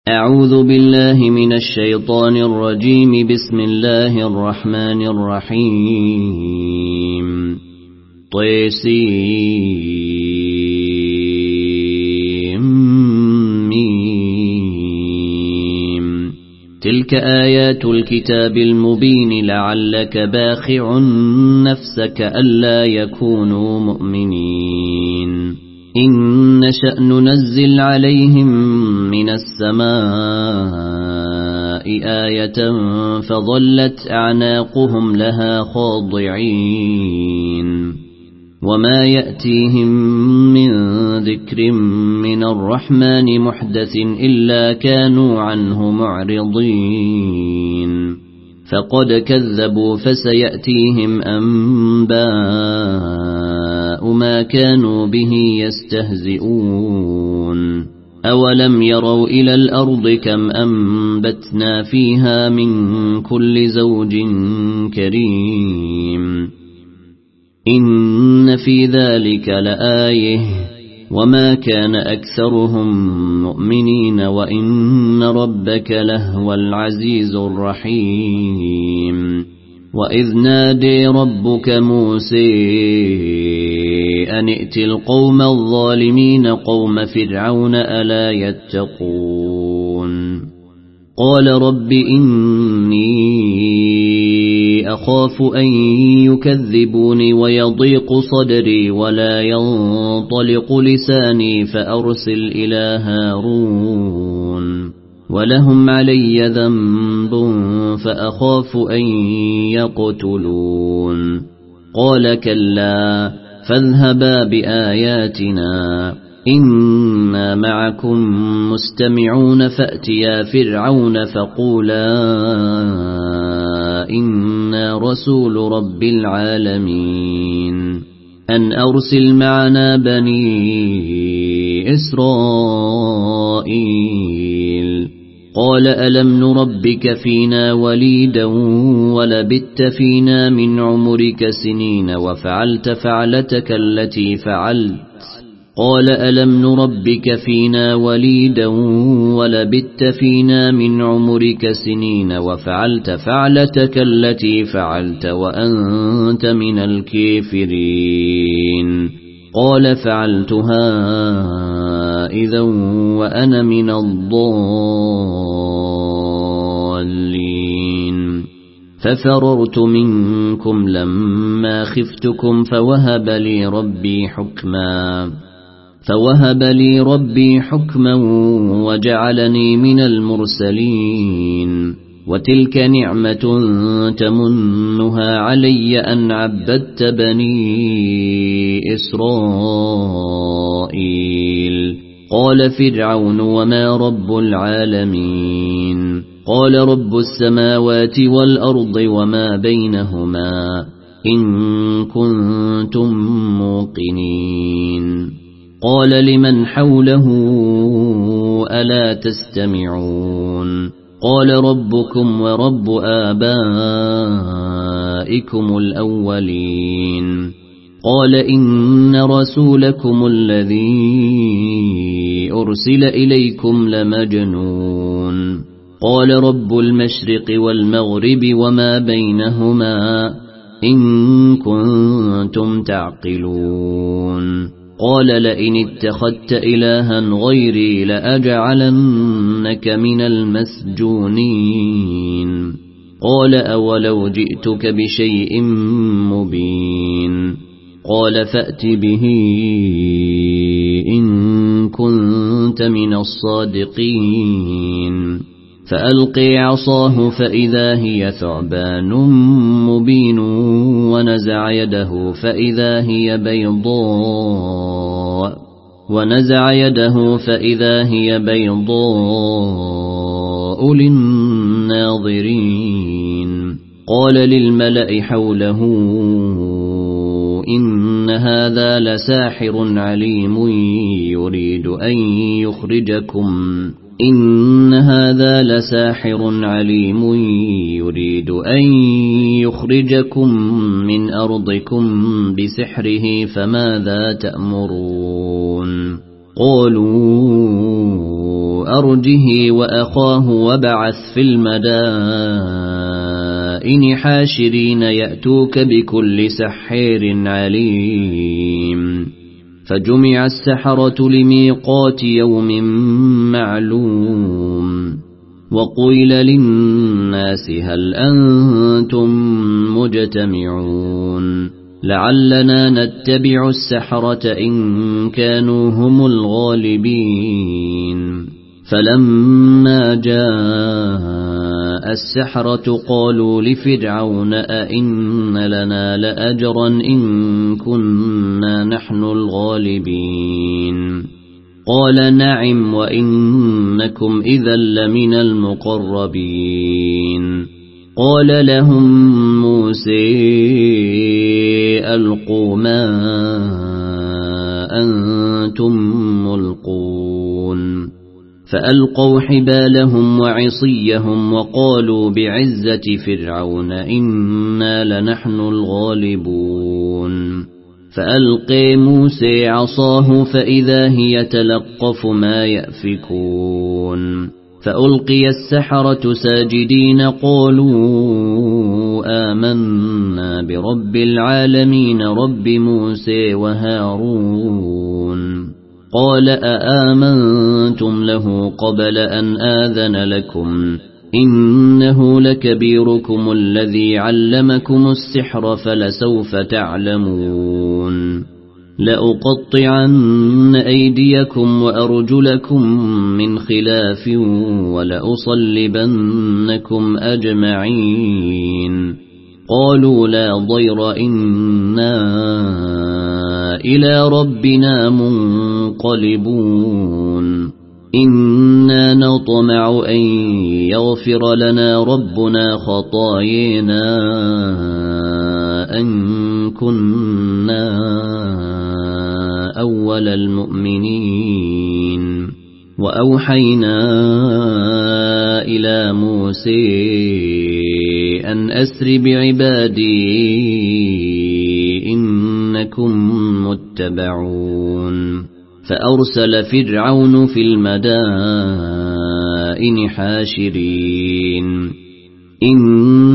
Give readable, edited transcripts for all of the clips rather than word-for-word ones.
أعوذ بالله من الشيطان الرجيم. بسم الله الرحمن الرحيم. طيسيم. تلك آيات الكتاب المبين لعلك باخع نفسك ألا يكونوا مؤمنين. إن نشأ ننزل عليهم من السماء آية فظلت أعناقهم لها خاضعين وما يأتيهم من ذكر من الرحمن محدث إلا كانوا عنه معرضين. فقد كذبوا فسيأتيهم أنباء ما كانوا به يستهزئون. أولم يروا إلى الأرض كم أنبتنا فيها من كل زوج كريم إن في ذلك لآية وما كان أكثرهم مؤمنين وإن ربك لهو العزيز الرحيم. وإذ نادي ربك موسى أن ائت القوم الظالمين قوم فرعون ألا يتقون. قال رب إني أخاف أن يكذبوني ويضيق صدري ولا ينطلق لساني فأرسل إلى هارون ولهم علي ذنب فأخاف أن يقتلون. قال كلا فاذهبا بآياتنا إنا معكم مستمعون فأتيا فرعون فقولا إنا رسول رب العالمين أن أرسل معنا بني إسرائيل. قال ألم نربك فينا وليدا ولبثت فينا من عمرك سنين وفعلت فعلتك التي فعلت. قال ألم نربك فينا وليدا ولبثت فينا من عمرك سنين وفعلت فعلتك التي فعلت وأنت من الكافرين. قال فعلتها إذا وأنا من الضالين. ففررت منكم لما خفتكم فوهب لي ربي حكما وجعلني من المرسلين. وتلك نعمة تمنها علي أن عبدت بني إسرائيل. قال فرعون وما رب العالمين. قال رب السماوات والأرض وما بينهما إن كنتم موقنين. قال لمن حوله ألا تستمعون. قال ربكم ورب آبائكم الأولين. قال إن رسولكم الذي أرسل إليكم لمجنون. قال رب المشرق والمغرب وما بينهما إن كنتم تعقلون. قال لئن اتخذت إلها غيري لأجعلنك من المسجونين. قال أولو جئتك بشيء مبين. قال فأت به إن كنت من الصادقين. فألقي عصاه فإذا هي ثعبان مبين ونزع يده فإذا هي بيضاء للناظرين. قال للملأ حوله إن هذا لساحر عليم يريد أن يخرجكم من أرضكم بسحره فماذا تأمرون. قالوا أرجه وأخاه وابعث في المدائن حاشرين يأتوك بكل سحير عليم فجمع السحرة لميقات يوم معلوم وقيل للناس هل أنتم مجتمعون لعلنا نتبع السحرة إن كانوا هم الغالبين فلما جاء السحرة قالوا لفرعون أئن لنا لأجرا إن كنا نحن الغالبين قال نعم وإنكم إذا لمن المقربين قال لهم موسى ألقوا ما أنتم ملقون فألقوا حبالهم وعصيهم وقالوا بعزة فرعون إنا لنحن الغالبون فألقى موسى عصاه فإذا هي تلقف ما يأفكون فألقي السحرة ساجدين قالوا آمنا برب العالمين رب موسى وهارون قال أآمنتم له قبل أن آذن لكم إنه لكبيركم الذي علمكم السحر فلسوف تعلمون لأقطعن أيديكم وأرجلكم من خلاف ولأصلبنكم أجمعين قالوا لا ضير إنا إلى ربنا منقلبون إنا نطمع أن يغفر لنا ربنا خطايانا أن كنا أول المؤمنين وأوحينا إلى موسى أن أسر بعبادي إنكم متبعون فأرسل فرعون في المدائن حاشرين إن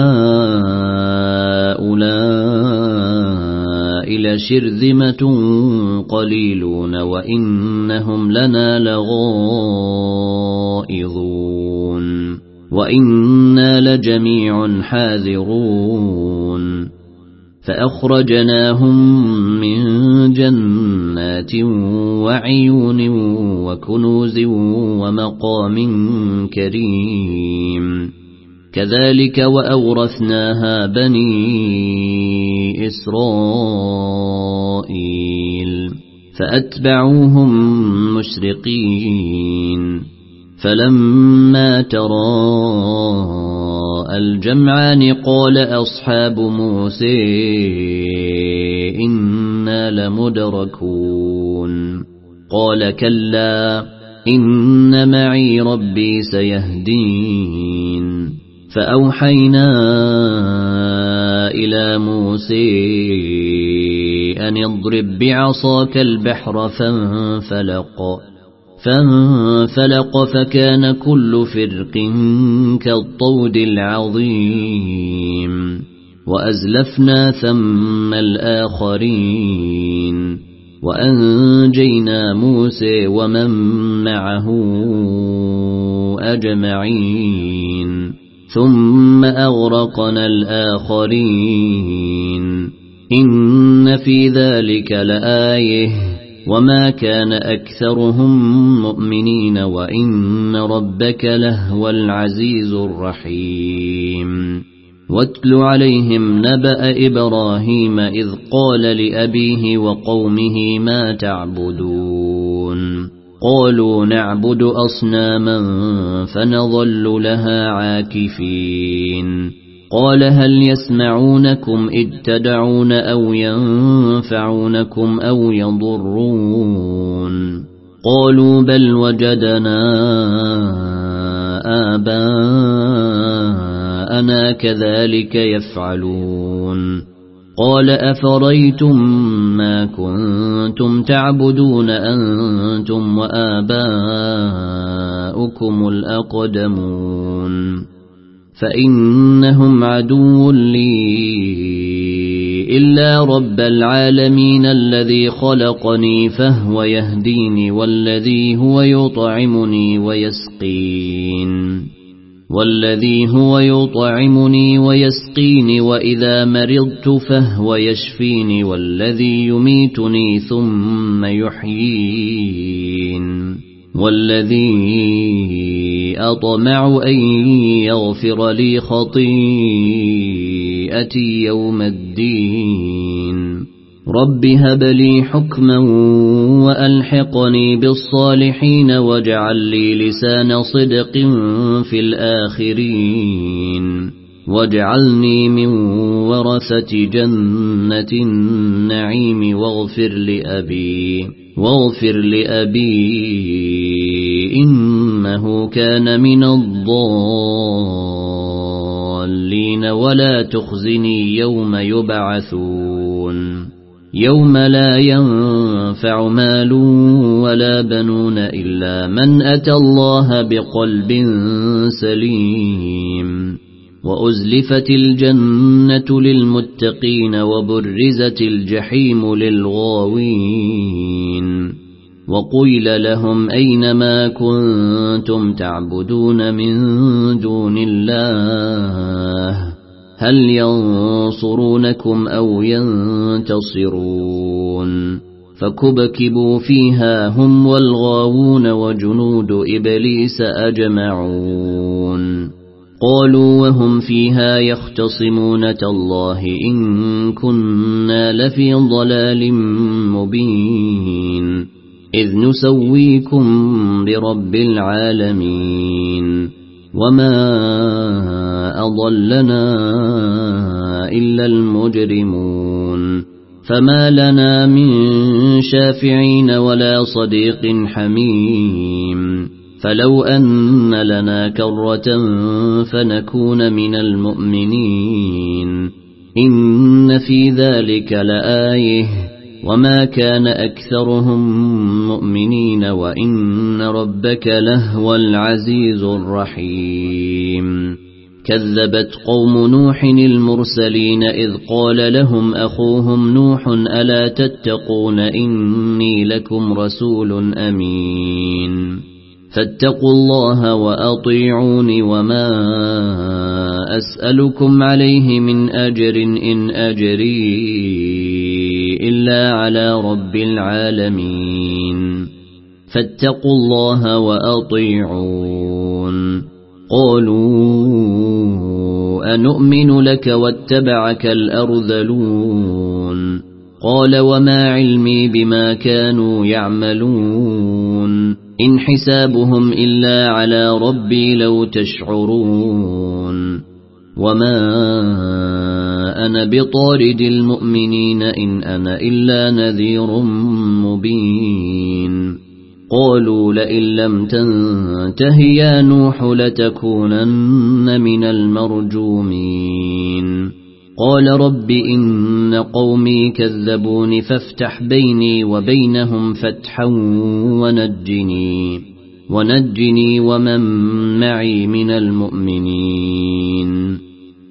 هؤلاء لشرذمة قليلون وإنهم لنا لغائظون وإنا لجميع حاذرون فأخرجناهم من جنات وعيون وكنوز ومقام كريم كذلك وأورثناها بني إسرائيل فأتبعوهم مشرقين فلما تراءى الجمعان قال أصحاب موسى إنا لمدركون قال كلا إن معي ربي سيهدين فأوحينا إلى موسى أن اضرب بعصاك البحر فانفلق فكان كل فرق كالطود العظيم وأزلفنا ثم الآخرين وأنجينا موسى ومن معه أجمعين ثم أغرقنا الآخرين إن في ذلك لآية وما كان أكثرهم مؤمنين وإن ربك لهو العزيز الرحيم واتل عليهم نبأ إبراهيم إذ قال لأبيه وقومه ما تعبدون قالوا نعبد أصناما فنظل لها عاكفين قال هل يسمعونكم إذ تدعون أو ينفعونكم أو يضرون قالوا بل وجدنا آباءنا كذلك يفعلون قال أفريتم ما كنتم تعبدون أنتم وآباؤكم الأقدمون فإنهم عدو لي إلا رب العالمين الذي خلقني فهو يهديني والذي هو يطعمني ويسقيني وإذا مرضت فهو يشفيني والذي يميتني ثم يحيين والذي أطمع أن يغفر لي خطيئتي يوم الدين رب هب لي حكما وألحقني بالصالحين واجعل لي لسان صدق في الآخرين واجعلني من ورثة جنة النعيم واغفر لأبي إنه كان من الضالين ولا تخزني يوم يبعثون يوم لا ينفع مال ولا بنون إلا من أتى الله بقلب سليم وأزلفت الجنة للمتقين وبرزت الجحيم للغاوين وقيل لهم أين ما كنتم تعبدون من دون الله هل ينصرونكم أو ينتصرون فكبكبوا فيها هم والغاوون وجنود إبليس أجمعون قالوا وهم فيها يختصمون تالله إن كنا لفي ضلال مبين إذ نسويكم برب العالمين وما أضلنا إلا المجرمون فما لنا من شافعين ولا صديق حميم فلو أن لنا كرة فنكون من المؤمنين إن في ذلك لآية وما كان أكثرهم مؤمنين وإن ربك لهو العزيز الرحيم كذبت قوم نوح المرسلين إذ قال لهم أخوهم نوح ألا تتقون إني لكم رسول أمين فاتقوا الله وأطيعوني وما أسألكم عليه من أجر إن أجري إلا على رب العالمين فاتقوا الله وأطيعون قالوا أنؤمن لك واتبعك الأرذلون قال وما علمي بما كانوا يعملون إن حسابهم إلا على ربي لو تشعرون وما أنا بطارد المؤمنين إن أنا إلا نذير مبين قالوا لئن لم تنته يا نوح لتكونن من المرجومين قال رب إن قومي كذبوني فافتح بيني وبينهم فتحا ونجني ومن معي من المؤمنين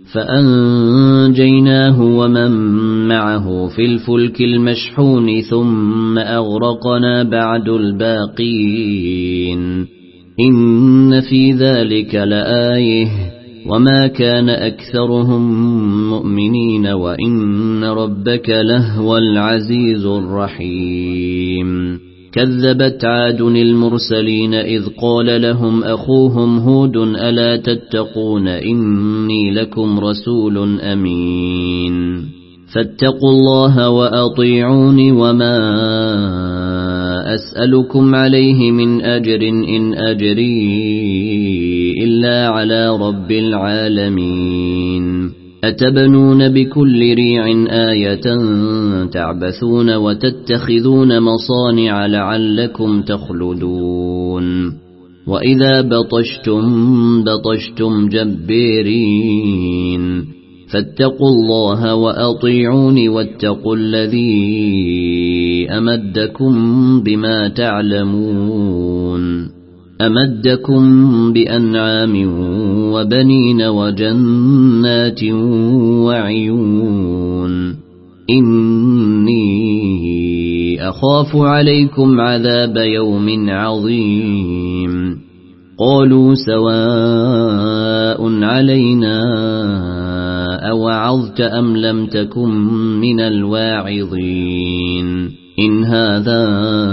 فأنجيناه ومن معه في الفلك المشحون ثم أغرقنا بعد الباقين إن في ذلك لآية وما كان أكثرهم مؤمنين وإن ربك لهو العزيز الرحيم كذبت عاد المرسلين إذ قال لهم أخوهم هود ألا تتقون إني لكم رسول أمين فاتقوا الله وأطيعوني وما أسألكم عليه من أجر إن أجري إلا على رب العالمين أتبنون بكل ريع آية تعبثون وتتخذون مصانع لعلكم تخلدون وإذا بطشتم جبارين فاتقوا الله وأطيعون واتقوا الذي أمدكم بما تعلمون أمدكم بأنعام وبنين وجنات وعيون إني أخاف عليكم عذاب يوم عظيم قالوا سواء علينا أوعظت أم لم تكن من الواعظين إن هذا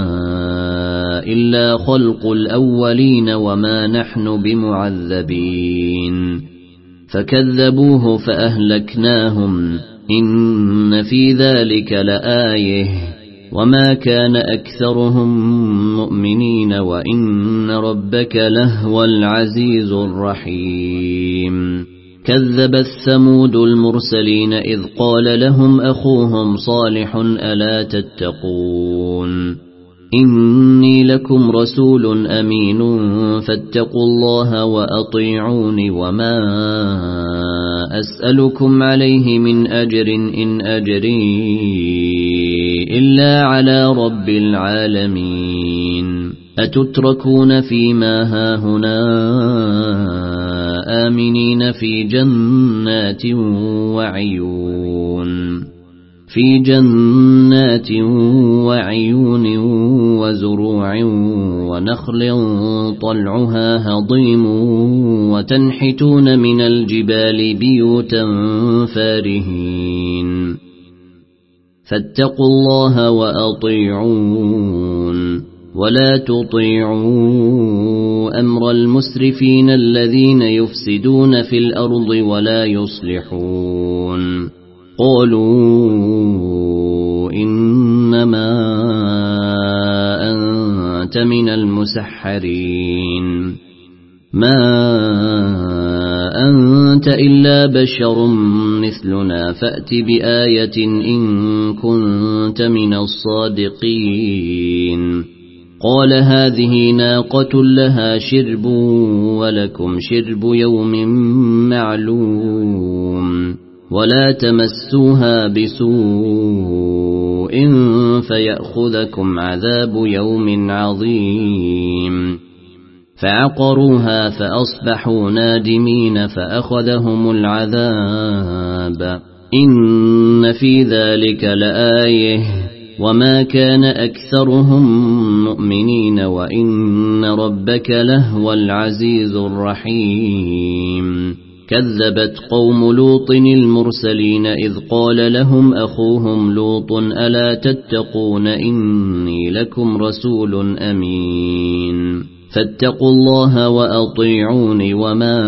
إلا خلق الأولين وما نحن بمعذبين فكذبوه فأهلكناهم إن في ذلك لآية وما كان أكثرهم مؤمنين وإن ربك لهو العزيز الرحيم كذبت ثمود المرسلين إذ قال لهم أخوهم صالح ألا تتقون إني لكم رسول أمين فاتقوا الله وأطيعون وما أسألكم عليه من أجر إن أجري إلا على رب العالمين أتتركون فيما هاهنا آمنين في جنات وعيون وزروع ونخل طلعها هضيم وتنحتون من الجبال بيوتا فارهين فاتقوا الله وأطيعون ولا تطيعوا أمر المسرفين الذين يفسدون في الأرض ولا يصلحون قالوا إنما أنت من المسحرين ما أنت إلا بشر مثلنا فأت بآية إن كنت من الصادقين قال هذه ناقة لها شرب ولكم شرب يوم معلوم ولا تمسوها بسوء فيأخذكم عذاب يوم عظيم فعقروها فأصبحوا نادمين فأخذهم العذاب إن في ذلك لآية وما كان أكثرهم مؤمنين وإن ربك لهو العزيز الرحيم كذبت قوم لوط المرسلين إذ قال لهم أخوهم لوط ألا تتقون إني لكم رسول أمين فاتقوا الله وأطيعون وما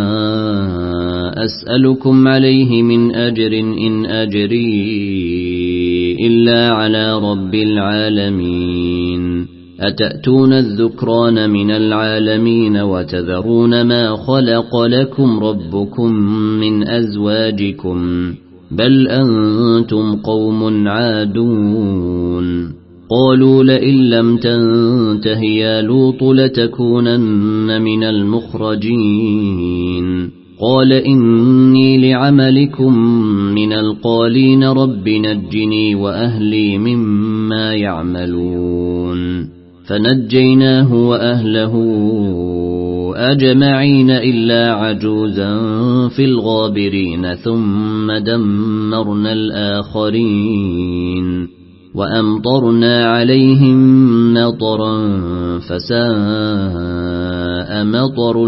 أسألكم عليه من أجر إن أجري إلا على رب العالمين أتأتون الذكران من العالمين وتذرون ما خلق لكم ربكم من أزواجكم بل أنتم قوم عادون قالوا لئن لم تنته يا لوط لتكونن من المخرجين قال إني لعملكم من القالين رب نجني وأهلي مما يعملون فنجيناه وأهله أجمعين إلا عجوزا في الغابرين ثم دمرنا الآخرين وأمطرنا عليهم مطرا فساء مطر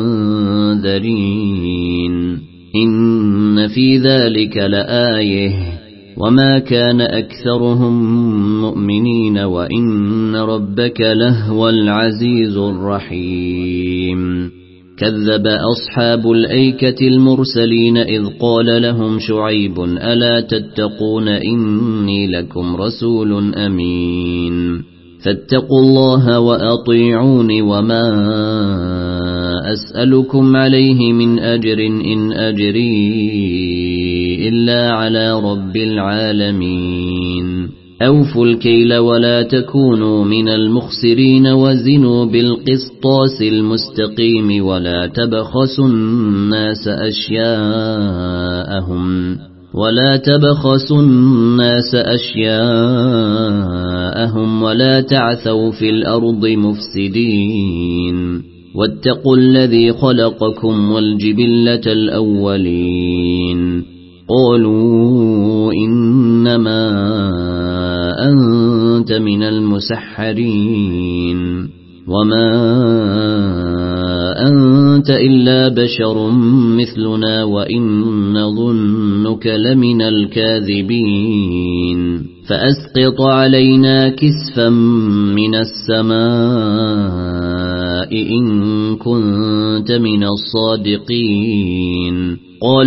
المنذرين إن في ذلك لآية وما كان أكثرهم مؤمنين وإن ربك لهو العزيز الرحيم كذب أصحاب الأيكة المرسلين إذ قال لهم شعيب ألا تتقون إني لكم رسول أمين فاتقوا الله وأطيعون وما أسألكم عليه من أجر إن أجري إلا على رب العالمين أوفوا الكيل ولا تكونوا من المخسرين وزنوا بالقسطاس المستقيم ولا تبخسوا الناس أشياءهم ولا تعثوا في الأرض مفسدين واتقوا الذي خلقكم والجبلة الأولين قالوا إنما أنت من المسحرين وما أنت إلا بشر مثلنا وإن نظنك لمن الكاذبين فأسقط علينا كسفا من السماء إن كنت من الصادقين قال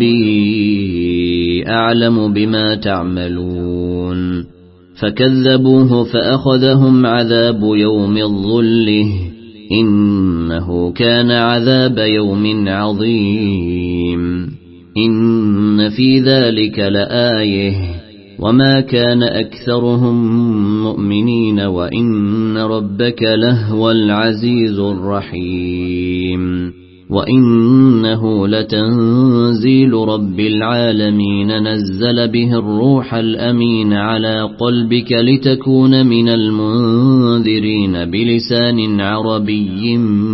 ربي أعلم بما تعملون فكذبوه فأخذهم عذاب يوم الظله إنه كان عذاب يوم عظيم إن في ذلك لآية وما كان أكثرهم مؤمنين وإن ربك لهو العزيز الرحيم وإنه لتنزيل رب العالمين نزل به الروح الأمين على قلبك لتكون من المنذرين بلسان عربي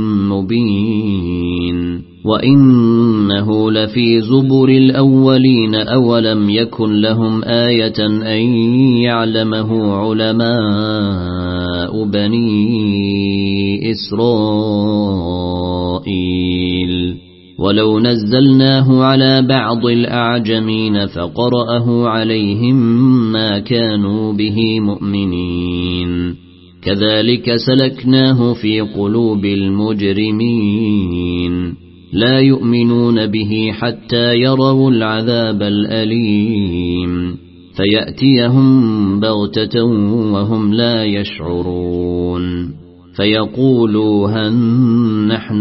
مبين وإنه لفي زبر الأولين أولم يكن لهم آية أن يعلمه علماء بني إسرائيل ولو نزلناه على بعض الأعجمين فقرأه عليهم ما كانوا به مؤمنين كذلك سلكناه في قلوب المجرمين لا يؤمنون به حتى يروا العذاب الأليم فيأتيهم بغتة وهم لا يشعرون فيقولوا هل نحن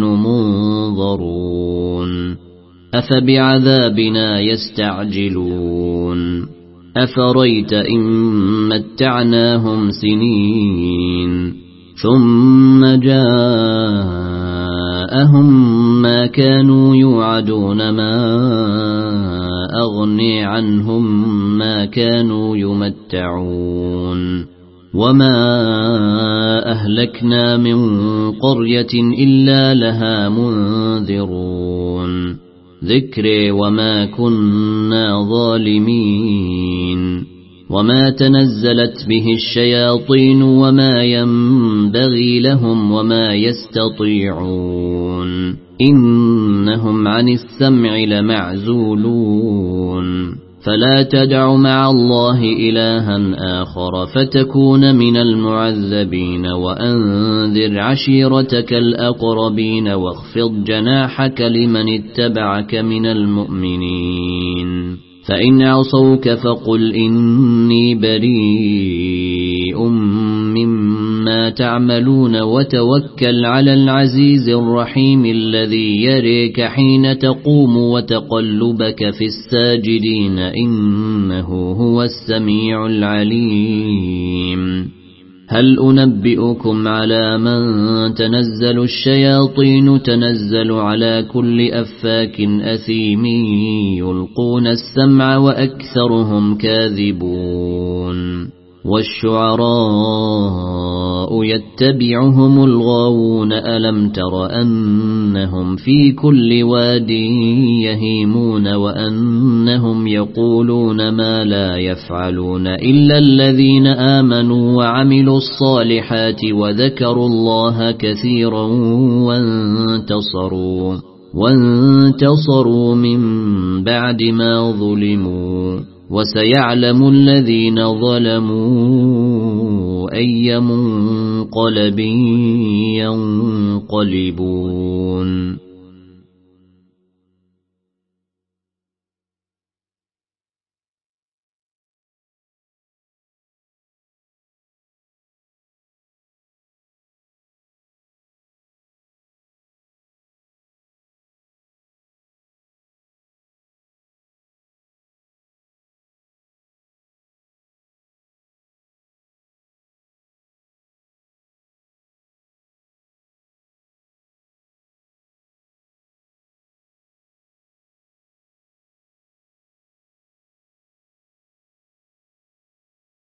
منظرون أفبعذابنا يستعجلون أفريت إن متعناهم سنين ثم جاءهم ما كانوا يوعدون ما أغني عنهم ما كانوا يمتعون وما أهلكنا من قرية إلا لها منذرون ذكري وما كنا ظالمين وما تنزلت به الشياطين وما ينبغي لهم وما يستطيعون إنهم عن السمع لمعزولون فلا تدع مع الله إلها آخر فتكون من المعذبين وأنذر عشيرتك الأقربين واخفض جناحك لمن اتبعك من المؤمنين فإن عصوك فقل إني بريء مما تعملون وتوكل على العزيز الرحيم الذي يريك حين تقوم وتقلبك في الساجدين إنه هو السميع العليم هل أنبئكم على من تنزل الشياطين تنزل على كل أفاك أثيم يلقون السمع وأكثرهم كاذبون والشعراء يتبعهم الغاوون ألم تر أنهم في كل واد يهيمون وأنهم يقولون ما لا يفعلون إلا الذين آمنوا وعملوا الصالحات وذكروا الله كثيرا وانتصروا من بعد ما ظلموا وسيعلم الذين ظلموا أي منقلب ينقلبون